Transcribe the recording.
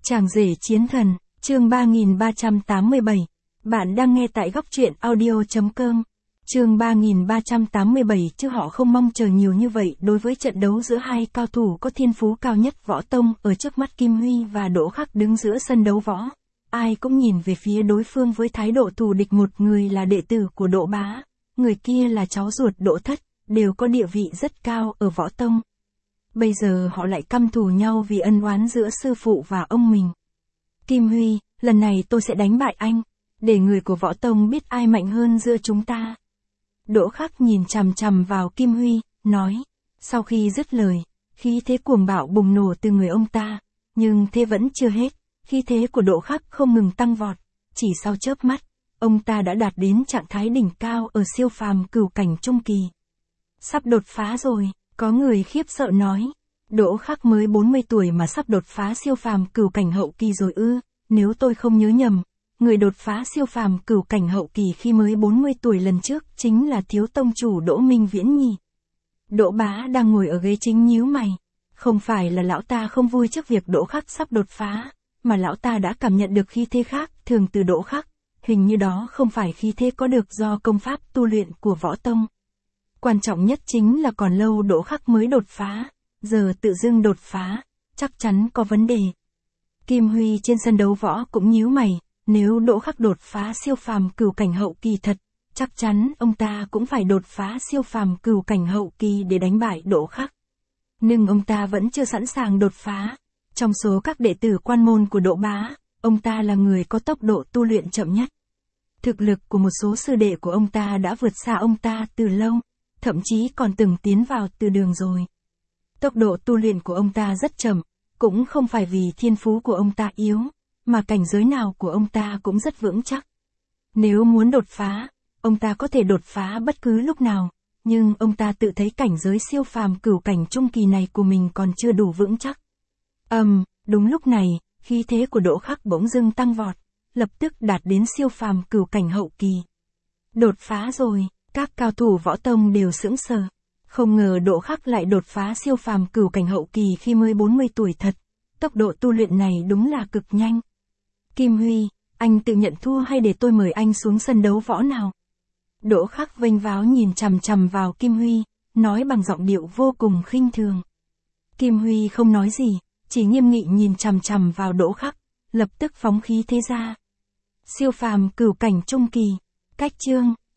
Chàng rể chiến thần, chương 3387. Bạn đang nghe tại góc truyện audio.com. Chương 3387 chứ họ không mong chờ nhiều như vậy đối với trận đấu giữa hai cao thủ có thiên phú cao nhất võ tông ở trước mắt Kim Huy và Đỗ Khắc đứng giữa sân đấu võ. Ai cũng nhìn về phía đối phương với thái độ thù địch, một người là đệ tử của Đỗ Bá, người kia là cháu ruột Đỗ Thất, đều có địa vị rất cao ở võ tông. Bây giờ họ lại căm thù nhau vì ân oán giữa sư phụ và ông mình. Kim Huy, lần này tôi sẽ đánh bại anh, để người của võ tông biết ai mạnh hơn giữa chúng ta. Đỗ Khắc nhìn chằm chằm vào Kim Huy, nói. Sau khi dứt lời, khí thế cuồng bạo bùng nổ từ người ông ta, nhưng thế vẫn chưa hết, khí thế của Đỗ Khắc không ngừng tăng vọt, chỉ sau chớp mắt, ông ta đã đạt đến trạng thái đỉnh cao ở siêu phàm cửu cảnh trung kỳ. Sắp đột phá rồi, có người khiếp sợ nói. Đỗ Khắc mới 40 tuổi mà sắp đột phá siêu phàm cửu cảnh hậu kỳ rồi ư? Nếu tôi không nhớ nhầm, người đột phá siêu phàm cửu cảnh hậu kỳ khi mới 40 tuổi lần trước chính là thiếu tông chủ Đỗ Minh Viễn nhỉ. Đỗ Bá đang ngồi ở ghế chính nhíu mày. Không phải là lão ta không vui trước việc Đỗ Khắc sắp đột phá, mà lão ta đã cảm nhận được khí thế khác thường từ Đỗ Khắc. Hình như đó không phải khí thế có được do công pháp tu luyện của võ tông. Quan trọng nhất chính là còn lâu Đỗ Khắc mới đột phá. Giờ tự dưng đột phá, chắc chắn có vấn đề. Kim Huy trên sân đấu võ cũng nhíu mày, nếu Đỗ Khắc đột phá siêu phàm cửu cảnh hậu kỳ thật, chắc chắn ông ta cũng phải đột phá siêu phàm cửu cảnh hậu kỳ để đánh bại Đỗ Khắc. Nhưng ông ta vẫn chưa sẵn sàng đột phá. Trong số các đệ tử quan môn của Đỗ Bá, ông ta là người có tốc độ tu luyện chậm nhất. Thực lực của một số sư đệ của ông ta đã vượt xa ông ta từ lâu, thậm chí còn từng tiến vào từ đường rồi. Tốc độ tu luyện của ông ta rất chậm, cũng không phải vì thiên phú của ông ta yếu, mà cảnh giới nào của ông ta cũng rất vững chắc. Nếu muốn đột phá, ông ta có thể đột phá bất cứ lúc nào, nhưng ông ta tự thấy cảnh giới siêu phàm cửu cảnh trung kỳ này của mình còn chưa đủ vững chắc. Đúng lúc này, khí thế của Đỗ Khắc bỗng dưng tăng vọt, lập tức đạt đến siêu phàm cửu cảnh hậu kỳ. Đột phá rồi, các cao thủ võ tông đều sững sờ. Không ngờ Đỗ Khắc lại đột phá siêu phàm cửu cảnh hậu kỳ khi mới 40 tuổi thật. Tốc độ tu luyện này đúng là cực nhanh. Kim Huy, anh tự nhận thua hay để tôi mời anh xuống sân đấu võ nào? Đỗ Khắc vênh váo nhìn chằm chằm vào Kim Huy, nói bằng giọng điệu vô cùng khinh thường. Kim Huy không nói gì, chỉ nghiêm nghị nhìn chằm chằm vào Đỗ Khắc, lập tức phóng khí thế ra. Siêu phàm cửu cảnh trung kỳ, cách chương.